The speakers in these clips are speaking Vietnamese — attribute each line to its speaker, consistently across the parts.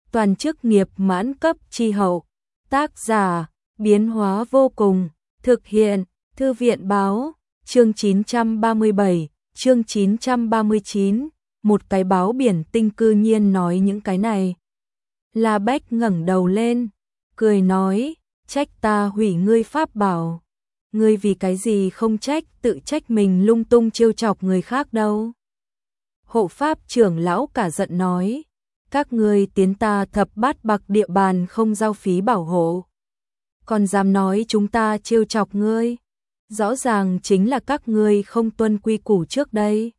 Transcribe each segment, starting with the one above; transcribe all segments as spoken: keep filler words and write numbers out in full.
Speaker 1: toàn chức nghiệp mãn cấp chi hậu. Tác giả, biến hóa vô cùng, thực hiện, Thư viện báo, chương chín trăm ba mươi bảy, chương chín trăm ba mươi chín, một cái báo biển tinh cư nhiên nói những cái này. La Bách ngẩng đầu lên, cười nói, trách ta hủy ngươi pháp bảo. Ngươi vì cái gì không trách tự trách mình lung tung trêu chọc người khác đâu. Hộ pháp trưởng lão cả giận nói, các ngươi tiến ta thập bát bạc địa bàn không giao phí bảo hộ. Còn dám nói chúng ta trêu chọc ngươi, rõ ràng chính là các ngươi không tuân quy củ trước đây.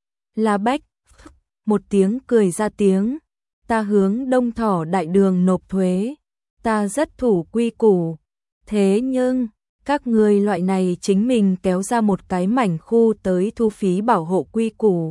Speaker 1: La Bách, một tiếng cười ra tiếng, ta hướng Đông Thỏ đại đường nộp thuế, ta rất thủ quy củ, thế nhưng các ngươi loại này chính mình kéo ra một cái mảnh khu tới thu phí bảo hộ quy củ.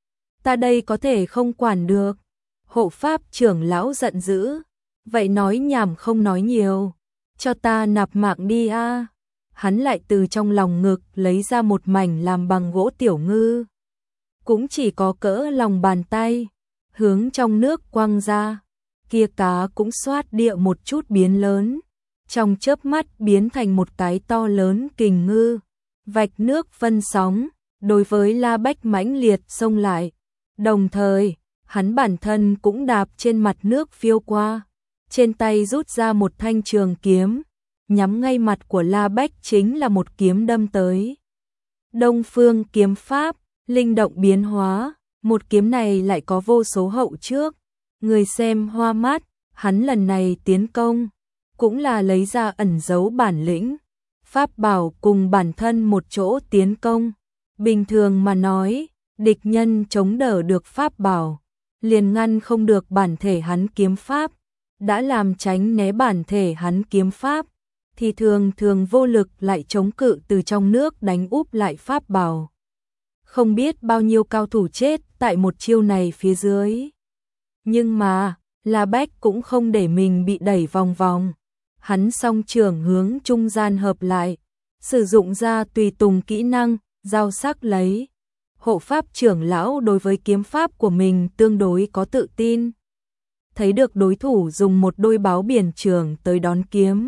Speaker 1: Ta đây có thể không quản được. Hộ pháp trưởng lão giận dữ, vậy nói nhảm không nói nhiều, cho ta nạp mạng đi a. À. Hắn lại từ trong lòng ngực lấy ra một mảnh làm bằng gỗ tiểu ngư, cũng chỉ có cỡ lòng bàn tay, hướng trong nước quăng ra, kia cá cũng xoát địa một chút biến lớn, trong chớp mắt biến thành một cái to lớn kình ngư, vạch nước phân sóng, đối với La Bách mãnh liệt xông lại, đồng thời hắn bản thân cũng đạp trên mặt nước phiêu qua, trên tay rút ra một thanh trường kiếm, nhắm ngay mặt của La Bách chính là một kiếm đâm tới. Đông Phương kiếm pháp, linh động biến hóa, một kiếm này lại có vô số hậu trước, người xem hoa mắt, hắn lần này tiến công, cũng là lấy ra ẩn giấu bản lĩnh, pháp bảo cùng bản thân một chỗ tiến công. Bình thường mà nói, địch nhân chống đỡ được pháp bảo, liền ngăn không được bản thể hắn kiếm pháp, đã làm tránh né bản thể hắn kiếm pháp, thì thường thường vô lực lại chống cự từ trong nước đánh úp lại pháp bảo. Không biết bao nhiêu cao thủ chết tại một chiêu này phía dưới. Nhưng mà, La Bách cũng không để mình bị đẩy vòng vòng. Hắn song trường hướng trung gian hợp lại, sử dụng ra tùy tùng kỹ năng, giao sắc lấy. Hộ pháp trưởng lão đối với kiếm pháp của mình tương đối có tự tin. Thấy được đối thủ dùng một đôi báo biển trường tới đón kiếm,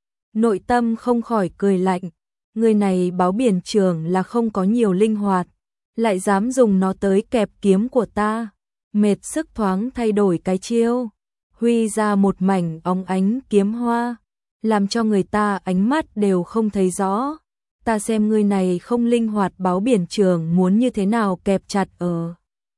Speaker 1: nội tâm không khỏi cười lạnh, người này báo biển trường là không có nhiều linh hoạt, lại dám dùng nó tới kẹp kiếm của ta, mệt sức thoáng thay đổi cái chiêu, huy ra một mảnh óng ánh kiếm hoa, làm cho người ta ánh mắt đều không thấy rõ. Ta xem người này không linh hoạt báo biển trường muốn như thế nào kẹp chặt ở.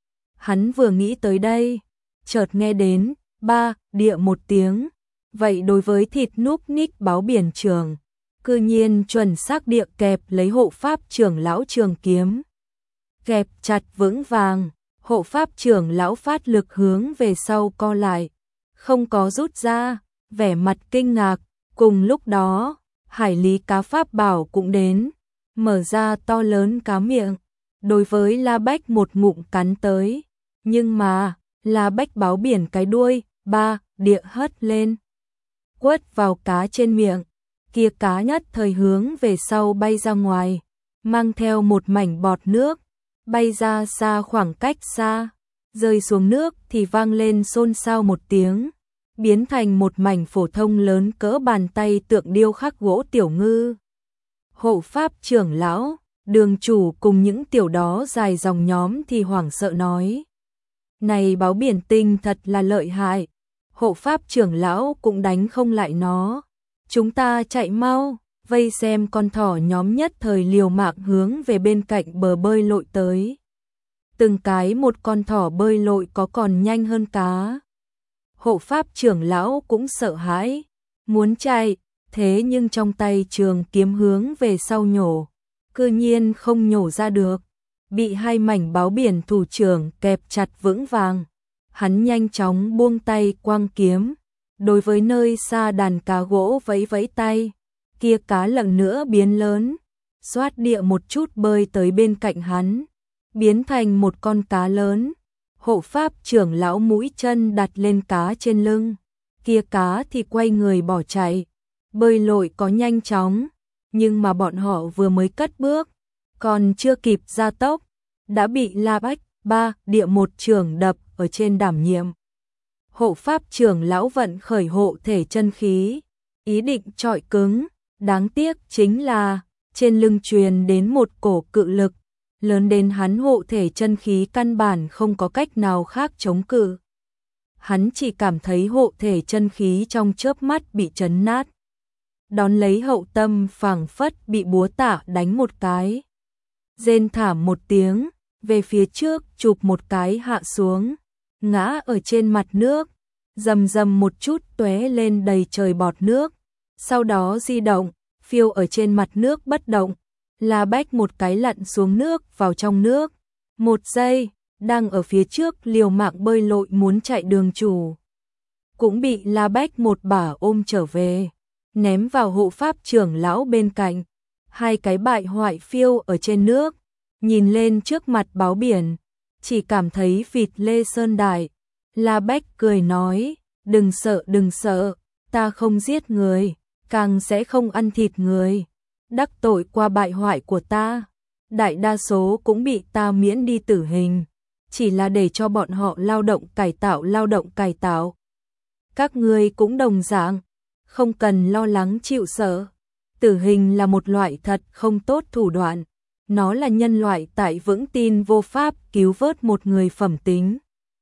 Speaker 1: Hắn vừa nghĩ tới đây, chợt nghe đến, ba, địa một tiếng. Vậy đối với thịt núp ních báo biển trường, cư nhiên chuẩn xác địa kẹp lấy hộ pháp trưởng lão trường kiếm. Kẹp chặt vững vàng, hộ pháp trưởng lão phát lực hướng về sau co lại, không có rút ra, vẻ mặt kinh ngạc, cùng lúc đó, hải lý cá pháp bảo cũng đến, mở ra to lớn cá miệng, đối với La Bách một ngụm cắn tới, nhưng mà, La Bách báo biển cái đuôi, ba, địa hất lên, quất vào cá trên miệng, kia cá nhất thời hướng về sau bay ra ngoài, mang theo một mảnh bọt nước, bay ra xa khoảng cách xa, rơi xuống nước thì vang lên xôn xao một tiếng, biến thành một mảnh phổ thông lớn cỡ bàn tay tượng điêu khắc gỗ tiểu ngư. Hộ pháp trưởng lão, đường chủ cùng những tiểu đó dài dòng nhóm thì hoảng sợ nói. Này báo biển tinh thật là lợi hại, hộ pháp trưởng lão cũng đánh không lại nó. Chúng ta chạy mau, vây xem con thỏ nhóm nhất thời liều mạng hướng về bên cạnh bờ bơi lội tới. Từng cái một con thỏ bơi lội có còn nhanh hơn cá. Hộ pháp trưởng lão cũng sợ hãi, muốn chạy, thế nhưng trong tay trường kiếm hướng về sau nhổ, cư nhiên không nhổ ra được, bị hai mảnh báo biển thủ trưởng kẹp chặt vững vàng. Hắn nhanh chóng buông tay quăng kiếm, đối với nơi xa đàn cá gỗ vẫy vẫy tay, kia cá lần nữa biến lớn, xoát địa một chút bơi tới bên cạnh hắn, biến thành một con cá lớn. Hộ pháp trưởng lão mũi chân đặt lên cá trên lưng, kia cá thì quay người bỏ chạy, bơi lội có nhanh chóng, nhưng mà bọn họ vừa mới cất bước, còn chưa kịp gia tốc, đã bị La Bách ba địa một trường đập ở trên đảm nhiệm. hộ pháp trưởng lão vận khởi hộ thể chân khí, ý định trọi cứng, đáng tiếc chính là trên lưng truyền đến một cổ cự lực, lớn đến hắn hộ thể chân khí căn bản không có cách nào khác chống cự. Hắn chỉ cảm thấy hộ thể chân khí trong chớp mắt bị chấn nát. Đón lấy hậu tâm phảng phất bị búa tạ đánh một cái. Rên thảm một tiếng, về phía trước chụp một cái hạ xuống, ngã ở trên mặt nước, rầm rầm một chút tóe lên đầy trời bọt nước, sau đó di động, phiêu ở trên mặt nước bất động. La Bách một cái lặn xuống nước vào trong nước, một giây, đang ở phía trước liều mạng bơi lội muốn chạy Đường Chủ, cũng bị La Bách một bả ôm trở về, ném vào hộ pháp trưởng lão bên cạnh. Hai cái bại hoại phiêu ở trên nước, nhìn lên trước mặt báo biển, chỉ cảm thấy vịt lê sơn đại. La Bách cười nói, đừng sợ đừng sợ, ta không giết người, càng sẽ không ăn thịt người. Đắc tội qua bại hoại của ta, đại đa số cũng bị ta miễn đi tử hình, chỉ là để cho bọn họ lao động cải tạo lao động cải tạo. Các ngươi cũng đồng dạng, không cần lo lắng chịu sợ. Tử hình là một loại thật không tốt thủ đoạn, nó là nhân loại tại vững tin vô pháp cứu vớt một người phẩm tính.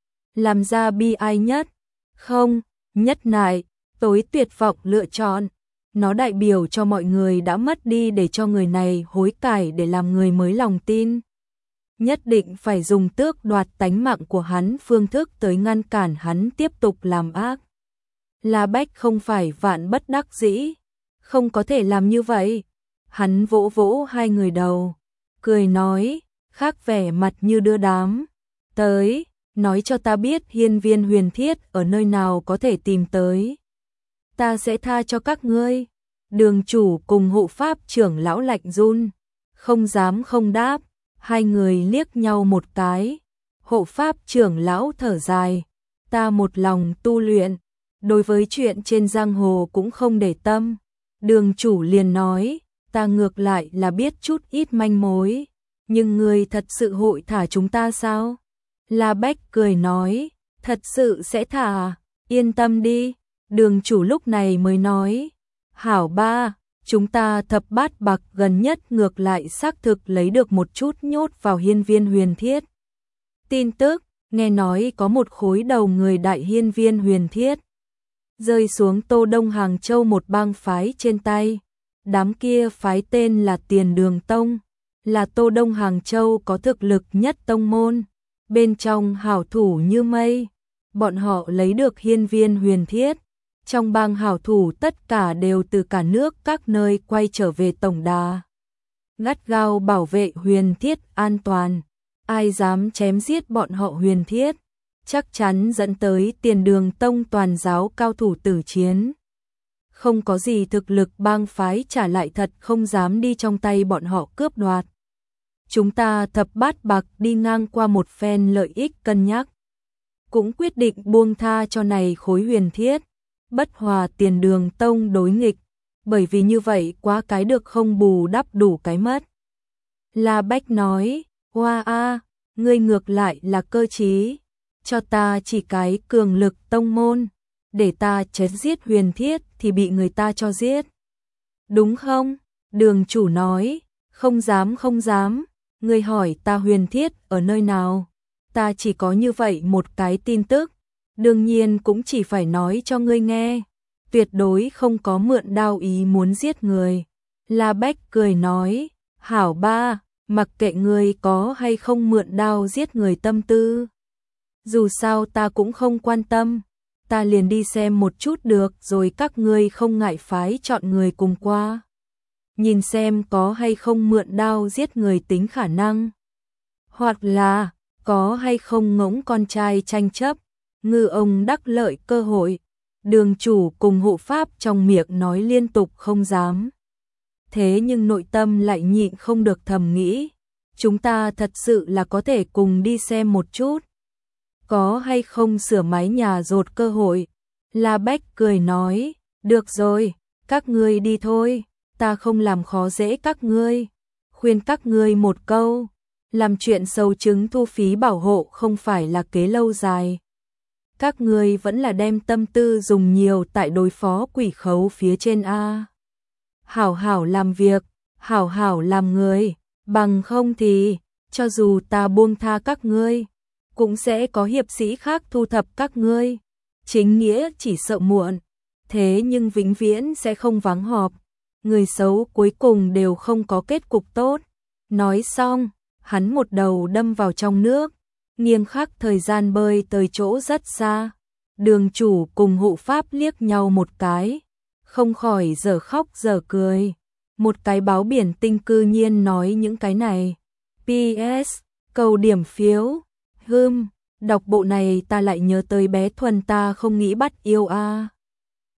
Speaker 1: Làm ra bi ai nhất, không, nhất nại, tối tuyệt vọng lựa chọn. Nó đại biểu cho mọi người đã mất đi để cho người này hối cải để làm người mới lòng tin. Nhất định phải dùng tước đoạt tánh mạng của hắn phương thức tới ngăn cản hắn tiếp tục làm ác. La Bách không phải vạn bất đắc dĩ, không có thể làm như vậy. Hắn vỗ vỗ hai người đầu, cười nói, khác vẻ mặt như đưa đám. Tới, nói cho ta biết hiên viên huyền thiết ở nơi nào có thể tìm tới. Ta sẽ tha cho các ngươi. Đường Chủ cùng hộ pháp trưởng lão lạnh run, không dám không đáp. Hai người liếc nhau một cái. Hộ pháp trưởng lão thở dài, ta một lòng tu luyện, đối với chuyện trên giang hồ cũng không để tâm. Đường Chủ liền nói, ta ngược lại là biết chút ít manh mối, nhưng ngươi thật sự hội thả chúng ta sao? La Bách cười nói, thật sự sẽ thả, yên tâm đi. Đường Chủ lúc này mới nói, hảo ba, chúng ta thập bát bạc gần nhất ngược lại xác thực lấy được một chút nhốt vào hiên viên huyền thiết. Tin tức, nghe nói có một khối đầu người đại hiên viên huyền thiết rơi xuống Tô Đông Hàng Châu một bang phái trên tay. Đám kia phái tên là Tiền Đường Tông, là Tô Đông Hàng Châu có thực lực nhất tông môn, bên trong hảo thủ như mây. Bọn họ lấy được hiên viên huyền thiết, trong bang hảo thủ tất cả đều từ cả nước các nơi quay trở về tổng đà, gắt gao bảo vệ huyền thiết an toàn. Ai dám chém giết bọn họ huyền thiết, chắc chắn dẫn tới Tiền Đường Tông toàn giáo cao thủ tử chiến. Không có gì thực lực bang phái trả lại thật không dám đi trong tay bọn họ cướp đoạt. Chúng ta thập bát bạc đi ngang qua một phen lợi ích cân nhắc, cũng quyết định buông tha cho này khối huyền thiết, bất hòa Tiền Đường Tông đối nghịch, bởi vì như vậy quá cái được không bù đắp đủ cái mất. La Bách nói, hoa a, ngươi ngược lại là cơ trí, cho ta chỉ cái cường lực tông môn, để ta chém giết huyền thiết thì bị người ta cho giết. Đúng không? Đường Chủ nói, không dám không dám, ngươi hỏi ta huyền thiết ở nơi nào, ta chỉ có như vậy một cái tin tức, đương nhiên cũng chỉ phải nói cho ngươi nghe, tuyệt đối không có mượn đao ý muốn giết người. La Bách cười nói, hảo ba, mặc kệ ngươi có hay không mượn đao giết người tâm tư, dù sao ta cũng không quan tâm, ta liền đi xem một chút được rồi, các ngươi không ngại phái chọn người cùng qua, nhìn xem có hay không mượn đao giết người tính khả năng, hoặc là có hay không ngỗng con trai tranh chấp, ngư ông đắc lợi cơ hội. Đường Chủ cùng hộ pháp trong miệng nói liên tục không dám, thế nhưng nội tâm lại nhịn không được thầm nghĩ, chúng ta thật sự là có thể cùng đi xem một chút, có hay không sửa mái nhà rột cơ hội. La Bách cười nói, được rồi, các ngươi đi thôi, ta không làm khó dễ các ngươi, khuyên các ngươi một câu, làm chuyện sâu chứng thu phí bảo hộ không phải là kế lâu dài. các ngươi vẫn là đem tâm tư dùng nhiều tại đối phó quỷ khấu phía trên a. Hảo hảo làm việc, hảo hảo làm người, bằng không thì, cho dù ta buông tha các ngươi, cũng sẽ có hiệp sĩ khác thu thập các ngươi. Chính nghĩa chỉ sợ muộn, thế nhưng vĩnh viễn sẽ không vắng họp. Người xấu cuối cùng đều không có kết cục tốt. Nói xong, hắn một đầu đâm vào trong nước, nghiêng khắc thời gian bơi tới chỗ rất xa. Đường chủ cùng hộ pháp liếc nhau một cái, không khỏi dở khóc dở cười. Một cái báo biển tinh cư nhiên nói những cái này. pê ét, cầu điểm phiếu. Hừm, đọc bộ này ta lại nhớ tới bé Thuần ta không nghĩ bắt yêu a.